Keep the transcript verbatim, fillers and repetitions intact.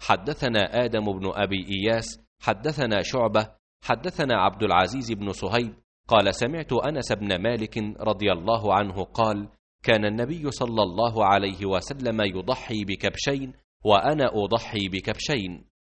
حدثنا آدم بن أبي إياس حدثنا شعبة حدثنا عبد العزيز بن صهيب قال سمعت أنس بن مالك رضي الله عنه قال كان النبي صلى الله عليه وسلم يضحي بكبشين وأنا أضحي بكبشين.